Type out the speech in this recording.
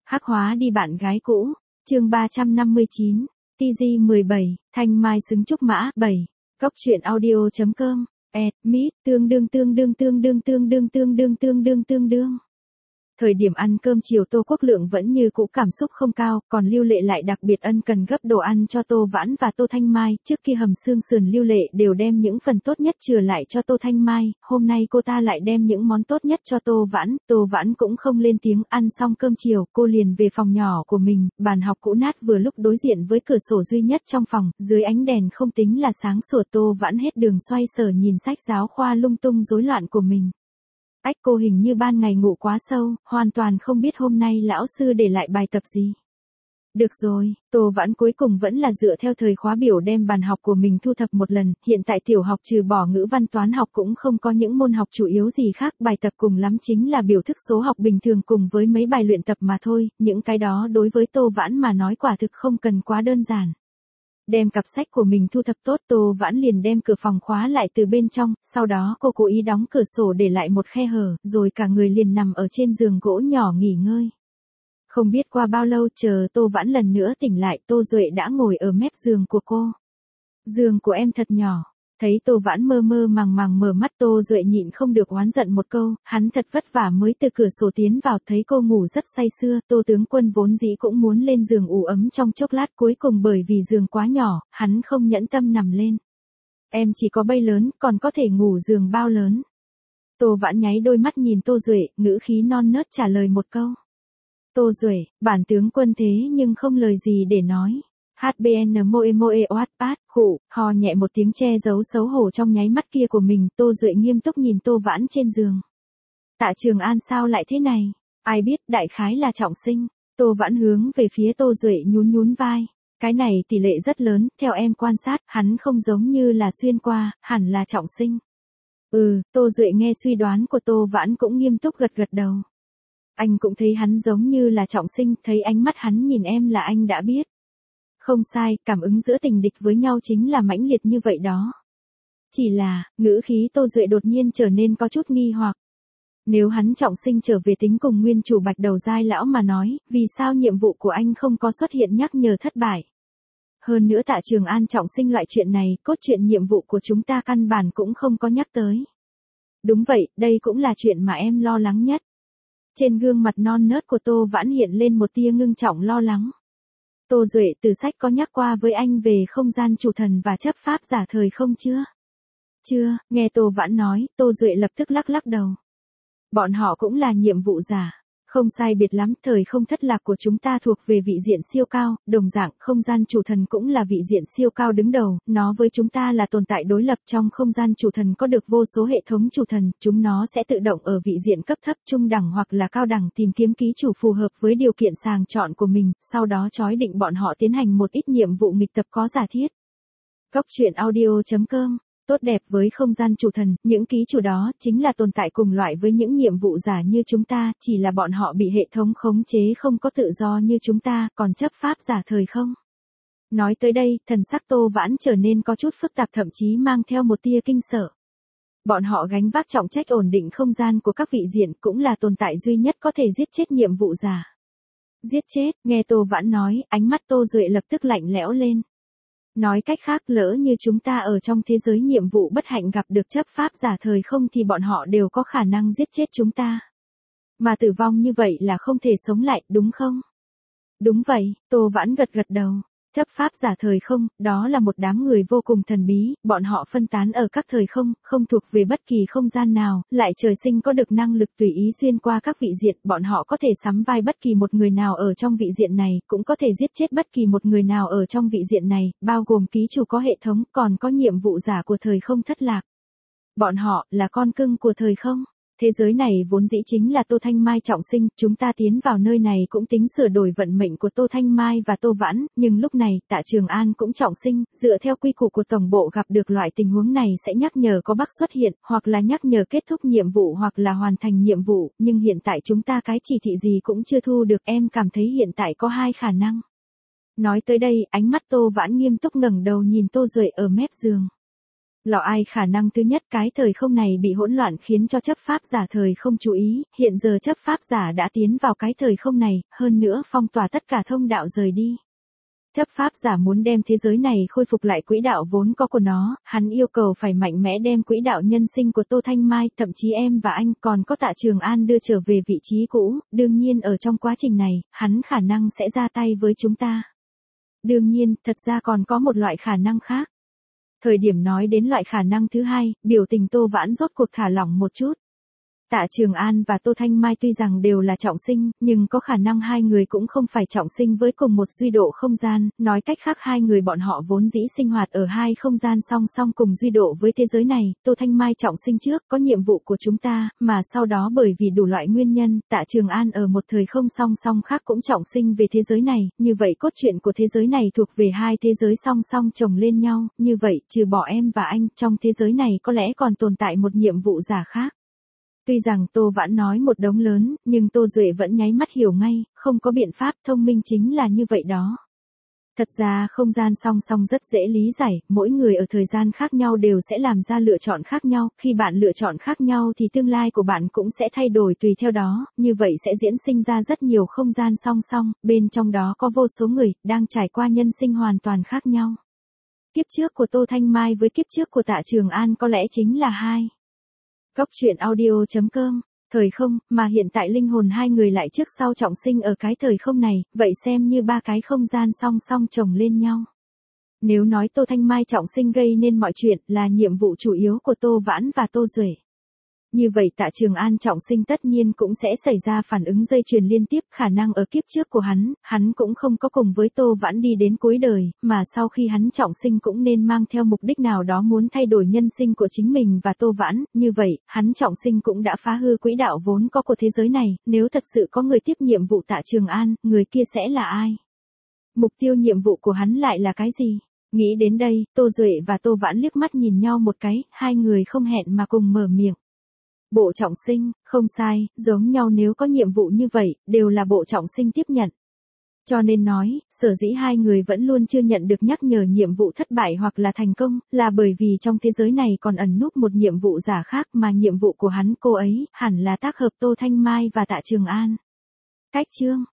Hắc hóa đi bạn gái cũ, chương 359, TG17, Thanh Mai xứng trúc mã, 7, Cốc truyện audio.com, Meet, tương đương. Thời điểm ăn cơm chiều Tô Quốc Lượng vẫn như cũ cảm xúc không cao, còn Lưu Lệ lại đặc biệt ân cần gấp đồ ăn cho Tô Vãn và Tô Thanh Mai, trước kia hầm xương sườn Lưu Lệ đều đem những phần tốt nhất chừa lại cho Tô Thanh Mai, hôm nay cô ta lại đem những món tốt nhất cho Tô Vãn cũng không lên tiếng, ăn xong cơm chiều, cô liền về phòng nhỏ của mình, bàn học cũ nát vừa lúc đối diện với cửa sổ duy nhất trong phòng, dưới ánh đèn không tính là sáng sủa, Tô Vãn hết đường xoay sở nhìn sách giáo khoa lung tung rối loạn của mình. Cô hình như ban ngày ngủ quá sâu, hoàn toàn không biết hôm nay lão sư để lại bài tập gì. Được rồi, Tô Vãn cuối cùng vẫn là dựa theo thời khóa biểu đem bàn học của mình thu thập một lần, hiện tại tiểu học trừ bỏ ngữ văn toán học cũng không có những môn học chủ yếu gì khác, bài tập cùng lắm chính là biểu thức số học bình thường cùng với mấy bài luyện tập mà thôi, những cái đó đối với Tô Vãn mà nói quả thực không cần quá đơn giản. Đem cặp sách của mình thu thập tốt, Tô Vãn liền đem cửa phòng khóa lại từ bên trong, sau đó cô cố ý đóng cửa sổ để lại một khe hở, rồi cả người liền nằm ở trên giường gỗ nhỏ nghỉ ngơi. Không biết qua bao lâu, chờ Tô Vãn lần nữa tỉnh lại, Tô Duệ đã ngồi ở mép giường của cô. Giường của em thật nhỏ. Thấy Tô Vãn mơ mơ màng mở mắt, Tô Duệ nhịn không được oán giận một câu, hắn thật vất vả mới từ cửa sổ tiến vào, thấy cô ngủ rất say sưa, Tô tướng quân vốn dĩ cũng muốn lên giường ủ ấm trong chốc lát, cuối cùng bởi vì giường quá nhỏ, hắn không nhẫn tâm nằm lên. Em chỉ có bay lớn, còn có thể ngủ giường bao lớn. Tô Vãn nháy đôi mắt nhìn Tô Duệ, ngữ khí non nớt trả lời một câu. Tô Duệ, bản tướng quân thế nhưng không lời gì để nói. HBN moe Wattpad, khụ, ho nhẹ một tiếng che giấu xấu hổ trong nháy mắt kia của mình, Tô Duệ nghiêm túc nhìn Tô Vãn trên giường. Tạ Trường An sao lại thế này? Ai biết, đại khái là trọng sinh. Tô Vãn hướng về phía Tô Duệ nhún vai. Cái này tỷ lệ rất lớn, theo em quan sát, hắn không giống như là xuyên qua, hẳn là trọng sinh. Tô Duệ nghe suy đoán của Tô Vãn cũng nghiêm túc gật đầu. Anh cũng thấy hắn giống như là trọng sinh, thấy ánh mắt hắn nhìn em là anh đã biết. Không sai, cảm ứng giữa tình địch với nhau chính là mãnh liệt như vậy đó. Chỉ là, ngữ khí Tô Duệ đột nhiên trở nên có chút nghi hoặc. Nếu hắn trọng sinh trở về tính cùng nguyên chủ Bạch Đầu Giai lão mà nói, vì sao nhiệm vụ của anh không có xuất hiện nhắc nhở thất bại? Hơn nữa Tạ Trường An trọng sinh loại chuyện này, cốt truyện nhiệm vụ của chúng ta căn bản cũng không có nhắc tới. Đúng vậy, đây cũng là chuyện mà em lo lắng nhất. Trên gương mặt non nớt của Tô Vãn hiện lên một tia ngưng trọng lo lắng. Tô Duệ, từ sách có nhắc qua với anh về không gian chủ thần và chấp pháp giả thời không chưa? Chưa, nghe Tô Vãn nói, Tô Duệ lập tức lắc đầu. Bọn họ cũng là nhiệm vụ giả. Không sai biệt lắm, thời không thất lạc của chúng ta thuộc về vị diện siêu cao, đồng dạng không gian chủ thần cũng là vị diện siêu cao đứng đầu, nó với chúng ta là tồn tại đối lập. Trong không gian chủ thần có được vô số hệ thống chủ thần, chúng nó sẽ tự động ở vị diện cấp thấp, trung đẳng hoặc là cao đẳng tìm kiếm ký chủ phù hợp với điều kiện sàng chọn của mình, sau đó chói định bọn họ tiến hành một ít nhiệm vụ nghịch tập có giả thiết. Cốc truyện audio.com. Tốt đẹp với không gian chủ thần, những ký chủ đó chính là tồn tại cùng loại với những nhiệm vụ giả như chúng ta, chỉ là bọn họ bị hệ thống khống chế không có tự do như chúng ta, còn chấp pháp giả thời không. Nói tới đây, thần sắc Tô Vãn trở nên có chút phức tạp, thậm chí mang theo một tia kinh sợ. Bọn họ gánh vác trọng trách ổn định không gian của các vị diện, cũng là tồn tại duy nhất có thể giết chết nhiệm vụ giả. Giết chết, nghe Tô Vãn nói, ánh mắt Tô Duệ lập tức lạnh lẽo lên. Nói cách khác, lỡ như chúng ta ở trong thế giới nhiệm vụ bất hạnh gặp được chấp pháp giả thời không thì bọn họ đều có khả năng giết chết chúng ta. Mà tử vong như vậy là không thể sống lại, đúng không? Đúng vậy, Tô Vãn gật đầu. Chấp pháp giả thời không, đó là một đám người vô cùng thần bí, bọn họ phân tán ở các thời không, không thuộc về bất kỳ không gian nào, lại trời sinh có được năng lực tùy ý xuyên qua các vị diện, bọn họ có thể sắm vai bất kỳ một người nào ở trong vị diện này, cũng có thể giết chết bất kỳ một người nào ở trong vị diện này, bao gồm ký chủ có hệ thống, còn có nhiệm vụ giả của thời không thất lạc. Bọn họ là con cưng của thời không. Thế giới này vốn dĩ chính là Tô Thanh Mai trọng sinh, chúng ta tiến vào nơi này cũng tính sửa đổi vận mệnh của Tô Thanh Mai và Tô Vãn, nhưng lúc này, Tạ Trường An cũng trọng sinh, dựa theo quy củ của tổng bộ gặp được loại tình huống này sẽ nhắc nhở có bug xuất hiện, hoặc là nhắc nhở kết thúc nhiệm vụ hoặc là hoàn thành nhiệm vụ, nhưng hiện tại chúng ta cái chỉ thị gì cũng chưa thu được, em cảm thấy hiện tại có hai khả năng. Nói tới đây, ánh mắt Tô Vãn nghiêm túc ngẩng đầu nhìn Tô Duệ ở mép giường. Lọ ai khả năng thứ nhất, cái thời không này bị hỗn loạn khiến cho chấp pháp giả thời không chú ý, hiện giờ chấp pháp giả đã tiến vào cái thời không này, hơn nữa phong tỏa tất cả thông đạo rời đi. Chấp pháp giả muốn đem thế giới này khôi phục lại quỹ đạo vốn có của nó, hắn yêu cầu phải mạnh mẽ đem quỹ đạo nhân sinh của Tô Thanh Mai, thậm chí em và anh còn có Tạ Trường An đưa trở về vị trí cũ, đương nhiên ở trong quá trình này, hắn khả năng sẽ ra tay với chúng ta. Đương nhiên, thật ra còn có một loại khả năng khác. Thời điểm nói đến loại khả năng thứ hai, biểu tình Tô Vãn rốt cuộc thả lỏng một chút. Tạ Trường An và Tô Thanh Mai tuy rằng đều là trọng sinh, nhưng có khả năng hai người cũng không phải trọng sinh với cùng một duy độ không gian, nói cách khác hai người bọn họ vốn dĩ sinh hoạt ở hai không gian song song cùng duy độ với thế giới này, Tô Thanh Mai trọng sinh trước, có nhiệm vụ của chúng ta, mà sau đó bởi vì đủ loại nguyên nhân, Tạ Trường An ở một thời không song song khác cũng trọng sinh về thế giới này, như vậy cốt truyện của thế giới này thuộc về hai thế giới song song chồng lên nhau, như vậy, trừ bỏ em và anh, trong thế giới này có lẽ còn tồn tại một nhiệm vụ giả khác. Tuy rằng Tô Vãn nói một đống lớn, nhưng Tô Duệ vẫn nháy mắt hiểu ngay, không có biện pháp, thông minh chính là như vậy đó. Thật ra không gian song song rất dễ lý giải, mỗi người ở thời gian khác nhau đều sẽ làm ra lựa chọn khác nhau, khi bạn lựa chọn khác nhau thì tương lai của bạn cũng sẽ thay đổi tùy theo đó, như vậy sẽ diễn sinh ra rất nhiều không gian song song, bên trong đó có vô số người, đang trải qua nhân sinh hoàn toàn khác nhau. Kiếp trước của Tô Thanh Mai với kiếp trước của Tạ Trường An có lẽ chính là hai. Góc truyện audio.com, thời không, mà hiện tại linh hồn hai người lại trước sau trọng sinh ở cái thời không này, vậy xem như ba cái không gian song song chồng lên nhau. Nếu nói Tô Thanh Mai trọng sinh gây nên mọi chuyện là nhiệm vụ chủ yếu của Tô Vãn và Tô Duệ. Như vậy Tạ Trường An trọng sinh tất nhiên cũng sẽ xảy ra phản ứng dây chuyền liên tiếp, khả năng ở kiếp trước của hắn cũng không có cùng với Tô Vãn đi đến cuối đời, mà sau khi hắn trọng sinh cũng nên mang theo mục đích nào đó muốn thay đổi nhân sinh của chính mình và Tô Vãn, như vậy, hắn trọng sinh cũng đã phá hư quỹ đạo vốn có của thế giới này, nếu thật sự có người tiếp nhiệm vụ Tạ Trường An, người kia sẽ là ai? Mục tiêu nhiệm vụ của hắn lại là cái gì? Nghĩ đến đây, Tô Duệ và Tô Vãn liếc mắt nhìn nhau một cái, hai người không hẹn mà cùng mở miệng. Bộ trọng sinh, không sai, giống nhau nếu có nhiệm vụ như vậy, đều là bộ trọng sinh tiếp nhận. Cho nên nói, sở dĩ hai người vẫn luôn chưa nhận được nhắc nhở nhiệm vụ thất bại hoặc là thành công, là bởi vì trong thế giới này còn ẩn núp một nhiệm vụ giả khác mà nhiệm vụ của cô ấy, hẳn là tác hợp Tô Thanh Mai và Tạ Trường An. Cách chương